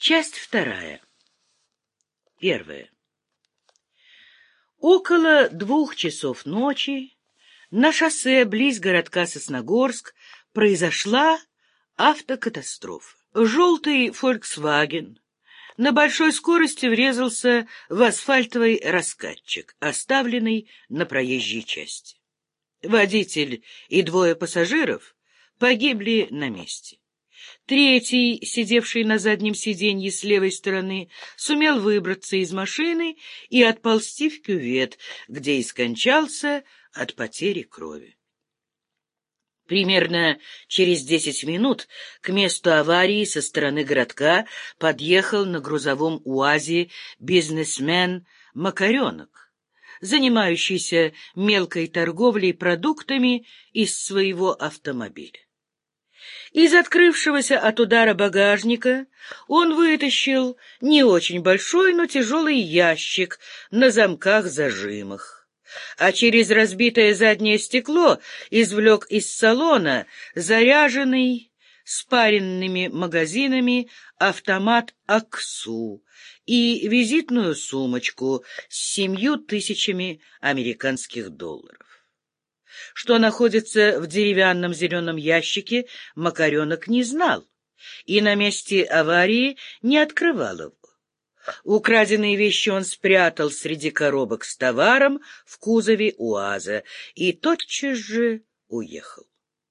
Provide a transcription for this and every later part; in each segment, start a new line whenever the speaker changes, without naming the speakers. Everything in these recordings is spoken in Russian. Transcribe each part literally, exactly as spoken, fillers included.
Часть вторая. Первая. Около двух часов ночи на шоссе близ городка Сосногорск произошла автокатастрофа. Желтый «Фольксваген» на большой скорости врезался в асфальтовый раскатчик, оставленный на проезжей части. Водитель и двое пассажиров погибли на месте. Третий, сидевший на заднем сиденье с левой стороны, сумел выбраться из машины и отползти в кювет, где и скончался от потери крови. Примерно через десять минут к месту аварии со стороны городка подъехал на грузовом УАЗе бизнесмен Макаренок, занимающийся мелкой торговлей продуктами из своего автомобиля. Из открывшегося от удара багажника он вытащил не очень большой, но тяжелый ящик на замках-зажимах, а через разбитое заднее стекло извлек из салона заряженный спаренными магазинами автомат «Аксу» и визитную сумочку с семью тысячами американских долларов. Что находится в деревянном зеленом ящике, Макаренок не знал и на месте аварии не открывал его. Украденные вещи он спрятал среди коробок с товаром в кузове УАЗа и тотчас же уехал.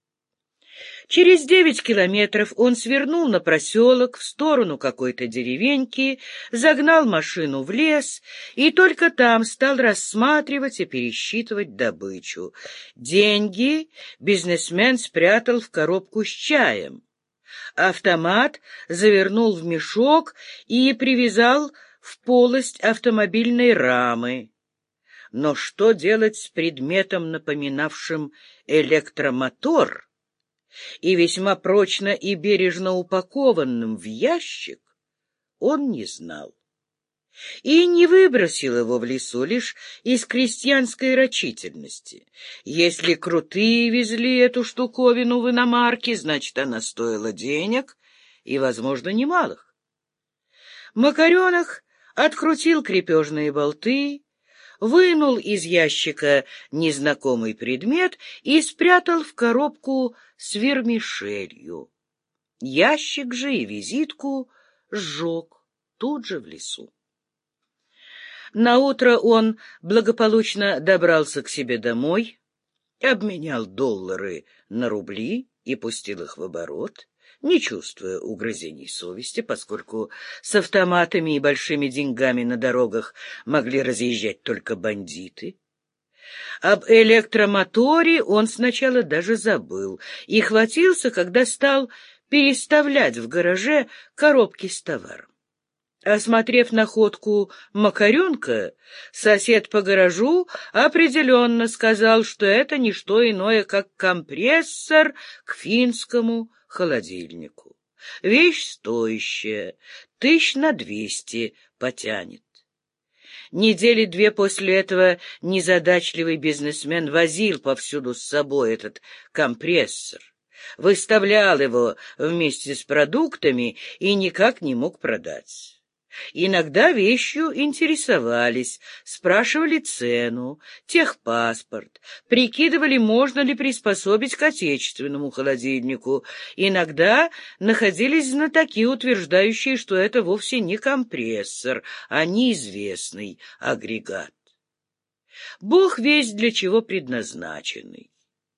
Через девять километров он свернул на проселок в сторону какой-то деревеньки, загнал машину в лес и только там стал рассматривать и пересчитывать добычу. Деньги бизнесмен спрятал в коробку с чаем. Автомат завернул в мешок и привязал в полость автомобильной рамы. Но что делать с предметом, напоминавшим электромотор, и весьма прочно и бережно упакованным в ящик, он не знал. И не выбросил его в лесу лишь из крестьянской рачительности. Если крутые везли эту штуковину в иномарке, значит, она стоила денег и, возможно, немалых. Макаренок открутил крепежные болты, вынул из ящика незнакомый предмет и спрятал в коробку с вермишелью. Ящик же и визитку сжег тут же в лесу. Наутро он благополучно добрался к себе домой, обменял доллары на рубли и пустил их в оборот, не чувствуя угрызений совести, поскольку с автоматами и большими деньгами на дорогах могли разъезжать только бандиты. Об электромоторе он сначала даже забыл и хватился, когда стал переставлять в гараже коробки с товаром. Осмотрев находку Макаренка, сосед по гаражу определенно сказал, что это не что иное, как компрессор к финскому холодильнику. Вещь стоящая, тысяч на двести потянет. Недели две после этого незадачливый бизнесмен возил повсюду с собой этот компрессор, выставлял его вместе с продуктами и никак не мог продать. Иногда вещью интересовались, спрашивали цену, техпаспорт, прикидывали, можно ли приспособить к отечественному холодильнику. Иногда находились знатоки, утверждающие, что это вовсе не компрессор, а неизвестный агрегат. Бог весть для чего предназначенный.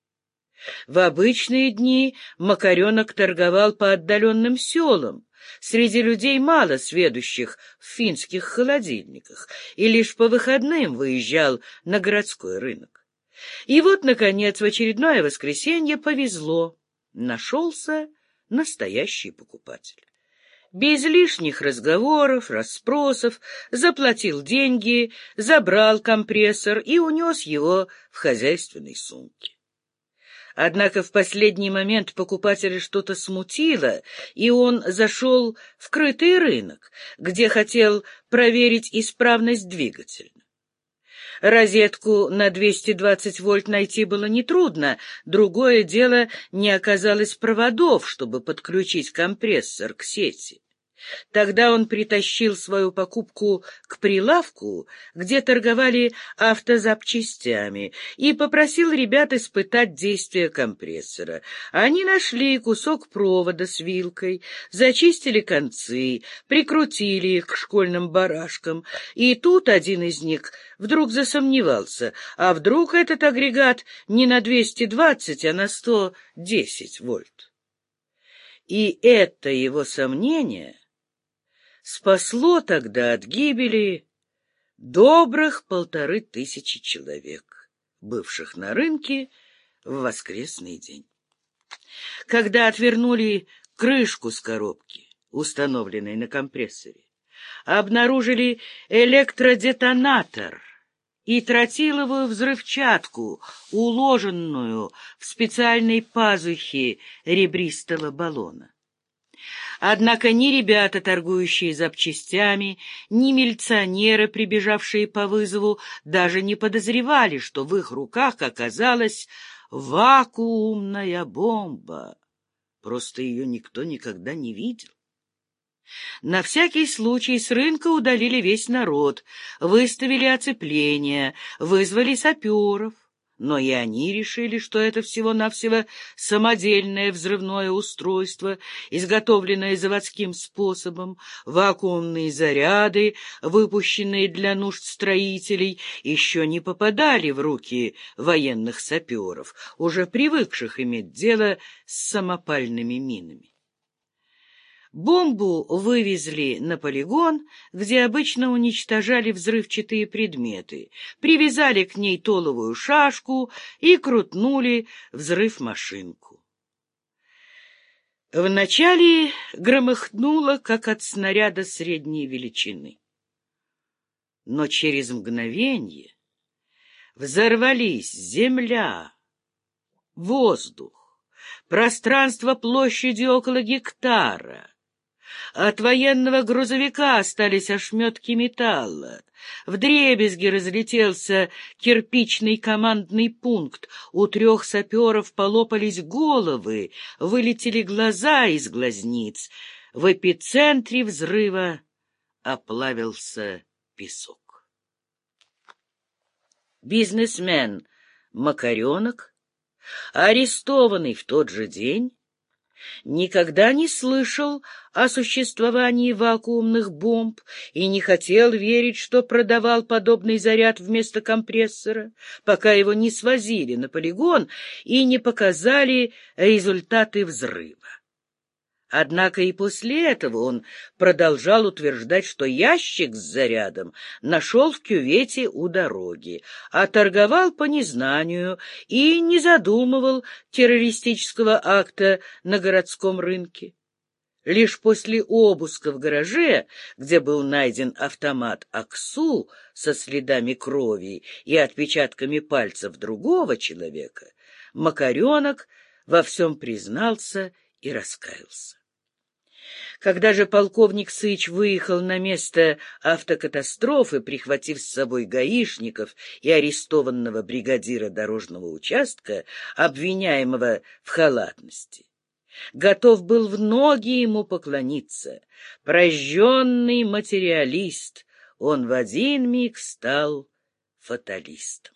В обычные дни Макаренок торговал по отдаленным селам, среди людей, мало сведущих в финских холодильниках, и лишь по выходным выезжал на городской рынок. И вот, наконец, в очередное воскресенье повезло. Нашелся настоящий покупатель. Без лишних разговоров, расспросов заплатил деньги, забрал компрессор и унес его в хозяйственной сумке. Однако в последний момент покупателя что-то смутило, и он зашел в крытый рынок, где хотел проверить исправность двигателя. Розетку на двести двадцать вольт найти было нетрудно, другое дело — не оказалось проводов, чтобы подключить компрессор к сети. Тогда он притащил свою покупку к прилавку, где торговали автозапчастями, и попросил ребят испытать действие компрессора. Они нашли кусок провода с вилкой, зачистили концы, прикрутили их к школьным барашкам, и тут один из них вдруг засомневался, а вдруг этот агрегат не на двести двадцать, а на сто десять вольт. И это его сомнение спасло тогда от гибели добрых полторы тысячи человек, бывших на рынке в воскресный день. Когда отвернули крышку с коробки, установленной на компрессоре, обнаружили электродетонатор и тротиловую взрывчатку, уложенную в специальной пазухе ребристого баллона. Однако ни ребята, торгующие запчастями, ни милиционеры, прибежавшие по вызову, даже не подозревали, что в их руках оказалась вакуумная бомба. Просто ее никто никогда не видел. На всякий случай с рынка удалили весь народ, выставили оцепление, вызвали саперов. Но и они решили, что это всего-навсего самодельное взрывное устройство, изготовленное заводским способом. Вакуумные заряды, выпущенные для нужд строителей, еще не попадали в руки военных саперов, уже привыкших иметь дело с самопальными минами. Бомбу вывезли на полигон, где обычно уничтожали взрывчатые предметы, привязали к ней толовую шашку и крутнули взрыв-машинку. Вначале громыхнуло, как от снаряда средней величины. Но через мгновенье взорвались земля, воздух, пространство площадью около гектара. От военного грузовика остались ошметки металла. Вдребезги разлетелся кирпичный командный пункт. У трех саперов полопались головы, вылетели глаза из глазниц. В эпицентре взрыва оплавился песок. Бизнесмен Макаренок, арестованный в тот же день, никогда не слышал о существовании вакуумных бомб и не хотел верить, что продавал подобный заряд вместо компрессора, пока его не свозили на полигон и не показали результаты взрыва. Однако и после этого он продолжал утверждать, что ящик с зарядом нашел в кювете у дороги, а торговал по незнанию и не задумывал террористического акта на городском рынке. Лишь после обыска в гараже, где был найден автомат АКСУ со следами крови и отпечатками пальцев другого человека, Макаренок во всем признался и раскаялся. Когда же полковник Сыч выехал на место автокатастрофы, прихватив с собой гаишников и арестованного бригадира дорожного участка, обвиняемого в халатности, готов был в ноги ему поклониться. Прожженный материалист, он в один миг стал фаталистом.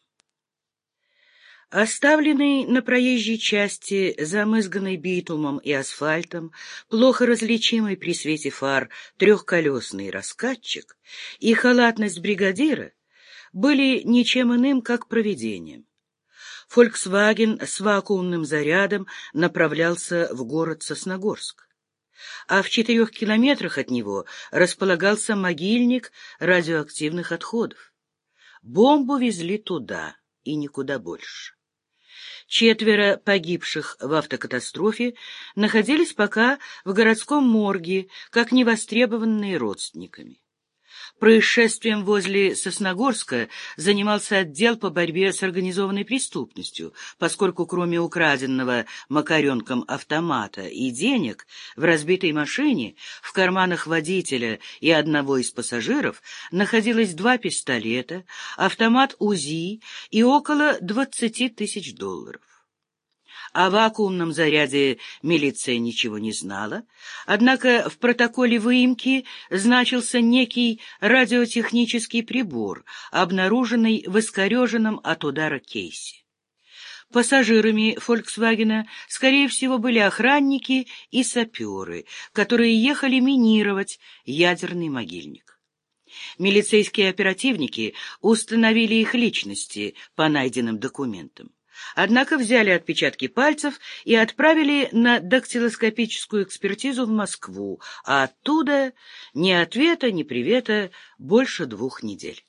Оставленный на проезжей части, замызганный битумом и асфальтом, плохо различимый при свете фар трехколесный раскатчик и халатность бригадира были ничем иным, как провидением. «Фольксваген» с вакуумным зарядом направлялся в город Сосногорск, а в четырех километрах от него располагался могильник радиоактивных отходов. Бомбу везли туда и никуда больше. Четверо погибших в автокатастрофе находились пока в городском морге, как невостребованные родственниками. Происшествием возле Сосногорска занимался отдел по борьбе с организованной преступностью, поскольку кроме украденного Макаренком автомата и денег в разбитой машине в карманах водителя и одного из пассажиров находилось два пистолета, автомат УЗИ и около двадцати тысяч долларов. О вакуумном заряде милиция ничего не знала, однако в протоколе выемки значился некий радиотехнический прибор, обнаруженный в искореженном от удара кейсе. Пассажирами «Фольксвагена», скорее всего, были охранники и саперы, которые ехали минировать ядерный могильник. Милицейские оперативники установили их личности по найденным документам. Однако взяли отпечатки пальцев и отправили на дактилоскопическую экспертизу в Москву, а оттуда ни ответа, ни привета больше двух недель.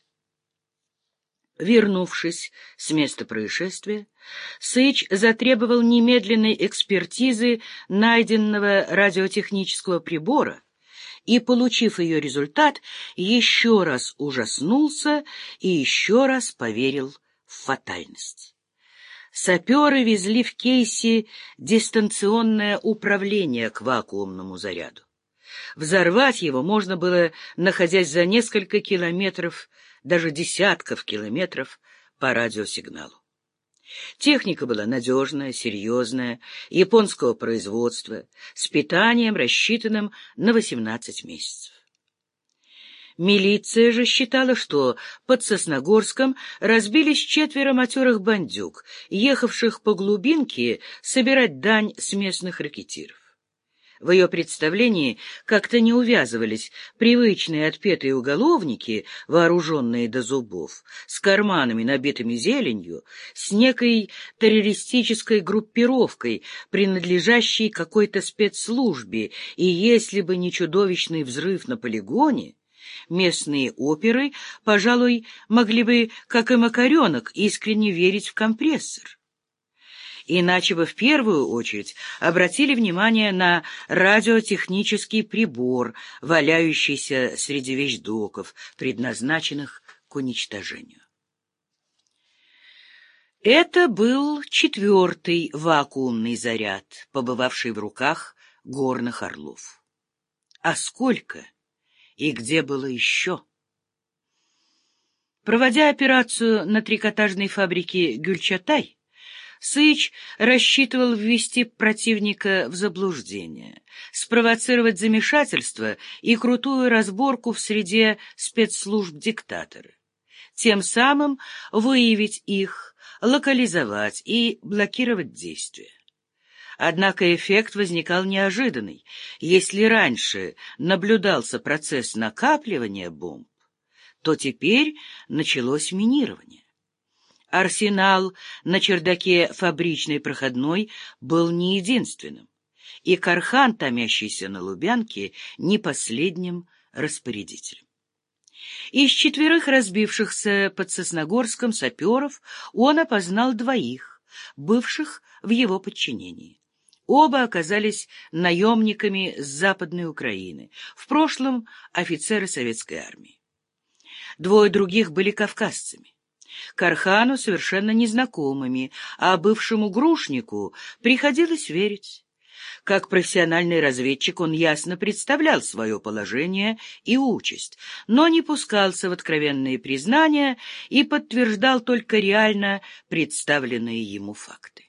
Вернувшись с места происшествия, Сыч затребовал немедленной экспертизы найденного радиотехнического прибора и, получив ее результат, еще раз ужаснулся и еще раз поверил в фатальность. Саперы везли в кейсе дистанционное управление к вакуумному заряду. Взорвать его можно было, находясь за несколько километров, даже десятков километров по радиосигналу. Техника была надежная, серьезная, японского производства, с питанием, рассчитанным на восемнадцать месяцев. Милиция же считала, что под Сосногорском разбились четверо матерых бандюг, ехавших по глубинке собирать дань с местных рекетиров. В ее представлении как-то не увязывались привычные отпетые уголовники, вооруженные до зубов, с карманами, набитыми зеленью, с некой террористической группировкой, принадлежащей какой-то спецслужбе, и если бы не чудовищный взрыв на полигоне, местные оперы, пожалуй, могли бы, как и Макаренок, искренне верить в компрессор. Иначе бы в первую очередь обратили внимание на радиотехнический прибор, валяющийся среди вещдоков, предназначенных к уничтожению. Это был четвертый вакуумный заряд, побывавший в руках горных орлов. А сколько и где было еще? Проводя операцию на трикотажной фабрике «Гюльчатай», Сыч рассчитывал ввести противника в заблуждение, спровоцировать замешательство и крутую разборку в среде спецслужб диктатора, тем самым выявить их, локализовать и блокировать действия. Однако эффект возникал неожиданный. Если раньше наблюдался процесс накапливания бомб, то теперь началось минирование. Арсенал на чердаке фабричной проходной был не единственным, и Кархан, томящийся на Лубянке, не последним распорядителем. Из четверых разбившихся под Сосногорском саперов он опознал двоих, бывших в его подчинении. Оба оказались наемниками с Западной Украины, в прошлом офицеры советской армии. Двое других были кавказцами. Кархану совершенно незнакомыми, а бывшему грушнику приходилось верить. Как профессиональный разведчик он ясно представлял свое положение и участь, но не пускался в откровенные признания и подтверждал только реально представленные ему факты.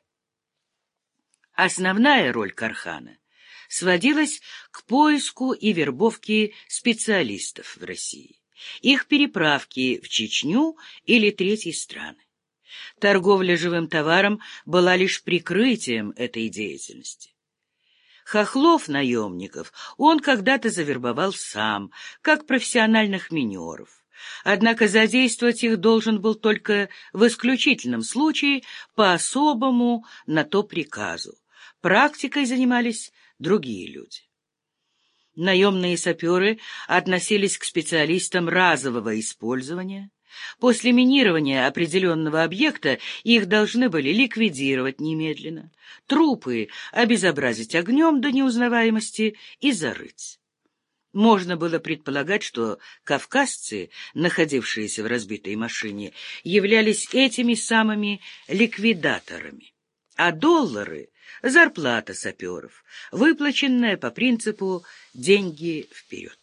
Основная роль Кархана сводилась к поиску и вербовке специалистов в России, их переправки в Чечню или третьи страны. Торговля живым товаром была лишь прикрытием этой деятельности. Хохлов-наемников он когда-то завербовал сам, как профессиональных минеров. Однако задействовать их должен был только в исключительном случае по особому на то приказу. Практикой занимались другие люди. Наемные саперы относились к специалистам разового использования. После минирования определенного объекта их должны были ликвидировать немедленно, трупы обезобразить огнем до неузнаваемости и зарыть. Можно было предполагать, что кавказцы, находившиеся в разбитой машине, являлись этими самыми ликвидаторами, а доллары — зарплата саперов, выплаченная по принципу «деньги вперед».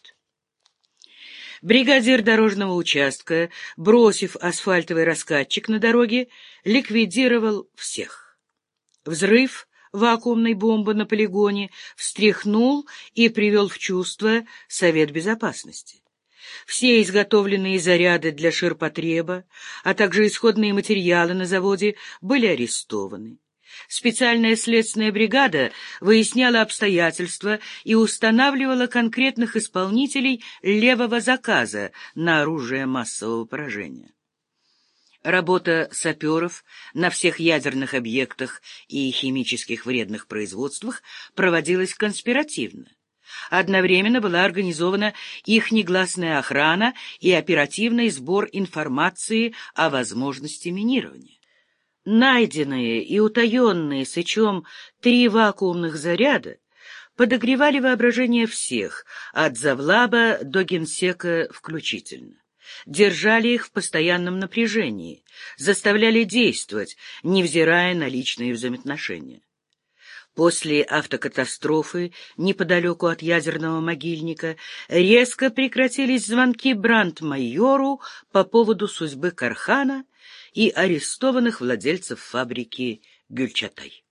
Бригадир дорожного участка, бросив асфальтовый раскатчик на дороге, ликвидировал всех. Взрыв вакуумной бомбы на полигоне встряхнул и привел в чувство Совет Безопасности. Все изготовленные заряды для ширпотреба, а также исходные материалы на заводе были арестованы. Специальная следственная бригада выясняла обстоятельства и устанавливала конкретных исполнителей левого заказа на оружие массового поражения. Работа саперов на всех ядерных объектах и химических вредных производствах проводилась конспиративно. Одновременно была организована их негласная охрана и оперативный сбор информации о возможности минирования. Найденные и утаенные Сычом три вакуумных заряда подогревали воображение всех, от завлаба до генсека включительно. Держали их в постоянном напряжении, заставляли действовать, невзирая на личные взаимоотношения. После автокатастрофы неподалеку от ядерного могильника резко прекратились звонки брандмайору по поводу судьбы Кархана и арестованных владельцев фабрики Гюльчатай.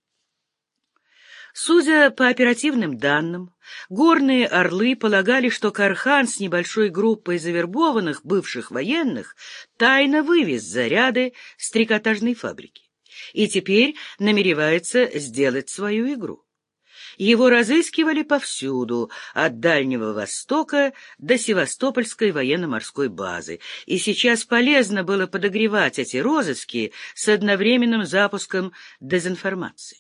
Судя по оперативным данным, горные орлы полагали, что Кархан с небольшой группой завербованных бывших военных тайно вывез заряды с трикотажной фабрики и теперь намеревается сделать свою игру. Его разыскивали повсюду, от Дальнего Востока до Севастопольской военно-морской базы, и сейчас полезно было подогревать эти розыски с одновременным запуском дезинформации.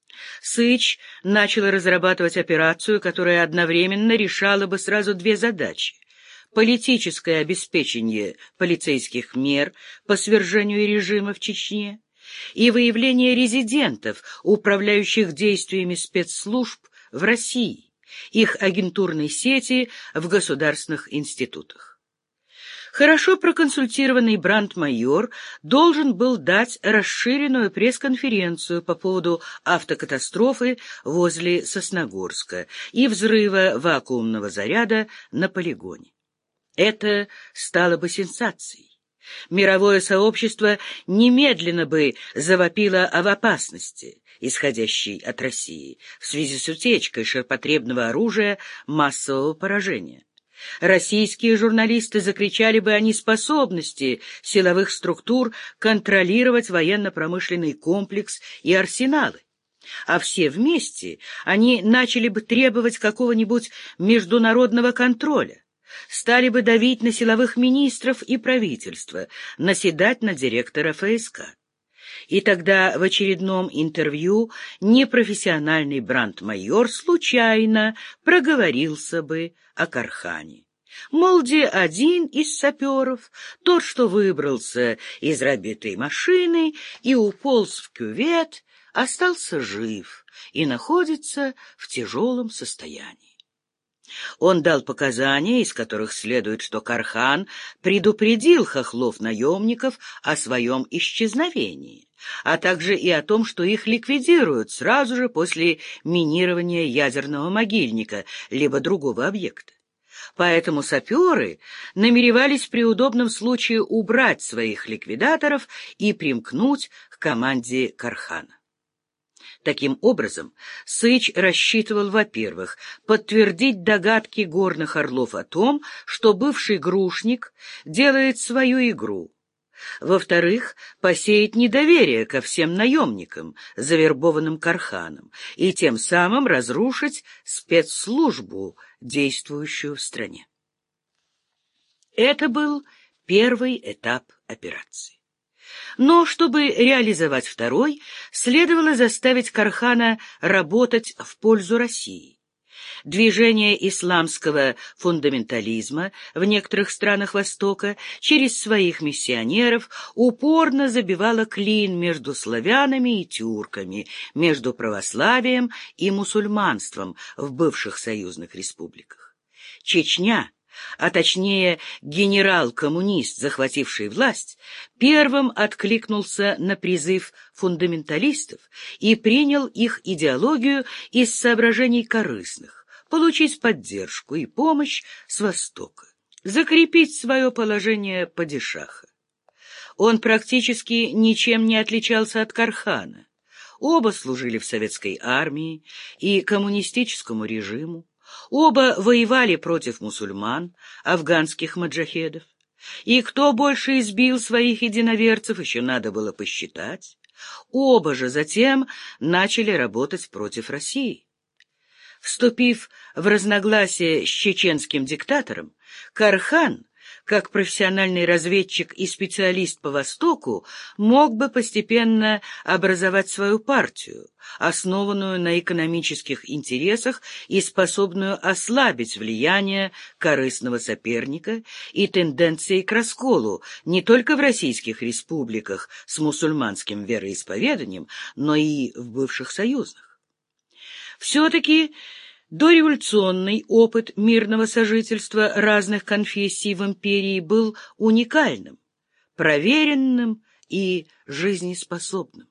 Сыч начал разрабатывать операцию, которая одновременно решала бы сразу две задачи: политическое обеспечение полицейских мер по свержению режима в Чечне и выявление резидентов, управляющих действиями спецслужб в России, их агентурной сети в государственных институтах. Хорошо проконсультированный брандмайор должен был дать расширенную пресс-конференцию по поводу автокатастрофы возле Сосногорска и взрыва вакуумного заряда на полигоне. Это стало бы сенсацией. Мировое сообщество немедленно бы завопило об опасности, исходящей от России, в связи с утечкой ширпотребного оружия массового поражения. Российские журналисты закричали бы о неспособности силовых структур контролировать военно-промышленный комплекс и арсеналы, а все вместе они начали бы требовать какого-нибудь международного контроля, стали бы давить на силовых министров и правительства, наседать на директора эф эс ка. И тогда в очередном интервью непрофессиональный брандмайор случайно проговорился бы о Кархане. Мол, где один из саперов, тот, что выбрался из разбитой машины и уполз в кювет, остался жив и находится в тяжелом состоянии. Он дал показания, из которых следует, что Кархан предупредил хохлов-наемников о своем исчезновении, а также и о том, что их ликвидируют сразу же после минирования ядерного могильника либо другого объекта. Поэтому саперы намеревались при удобном случае убрать своих ликвидаторов и примкнуть к команде Кархана. Таким образом, Сыч рассчитывал, во-первых, подтвердить догадки горных орлов о том, что бывший грушник делает свою игру, во-вторых, посеять недоверие ко всем наемникам, завербованным Карханом, и тем самым разрушить спецслужбу, действующую в стране. Это был первый этап операции. Но чтобы реализовать второй, следовало заставить Кархана работать в пользу России. Движение исламского фундаментализма в некоторых странах Востока через своих миссионеров упорно забивало клин между славянами и тюрками, между православием и мусульманством в бывших союзных республиках. Чечня, а точнее генерал-коммунист, захвативший власть, первым откликнулся на призыв фундаменталистов и принял их идеологию из соображений корыстных: получить поддержку и помощь с Востока, закрепить свое положение падишаха. Он практически ничем не отличался от Кархана. Оба служили в советской армии и коммунистическому режиму. Оба воевали против мусульман, афганских маджахедов. И кто больше избил своих единоверцев, еще надо было посчитать. Оба же затем начали работать против России. Вступив в разногласие с чеченским диктатором, Кархан, как профессиональный разведчик и специалист по Востоку, мог бы постепенно образовать свою партию, основанную на экономических интересах и способную ослабить влияние корыстного соперника и тенденции к расколу не только в российских республиках с мусульманским вероисповеданием, но и в бывших союзных. Все-таки дореволюционный опыт мирного сожительства разных конфессий в империи был уникальным, проверенным и жизнеспособным.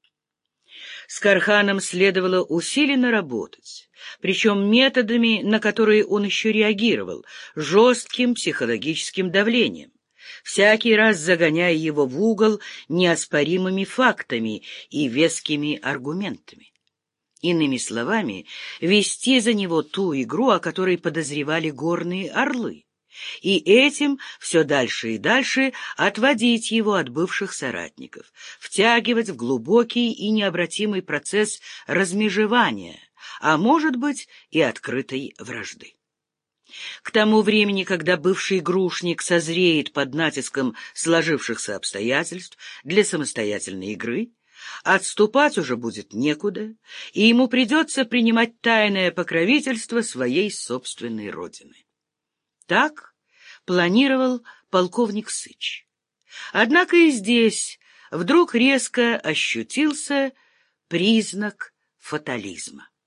С Карханом следовало усиленно работать, причем методами, на которые он еще реагировал, жестким психологическим давлением, всякий раз загоняя его в угол неоспоримыми фактами и вескими аргументами. Иными словами, вести за него ту игру, о которой подозревали горные орлы, и этим все дальше и дальше отводить его от бывших соратников, втягивать в глубокий и необратимый процесс размежевания, а может быть и открытой вражды. К тому времени, когда бывший грушник созреет под натиском сложившихся обстоятельств для самостоятельной игры, отступать уже будет некуда, и ему придется принимать тайное покровительство своей собственной родины. Так планировал полковник Сыч. Однако и здесь вдруг резко ощутился признак фатализма.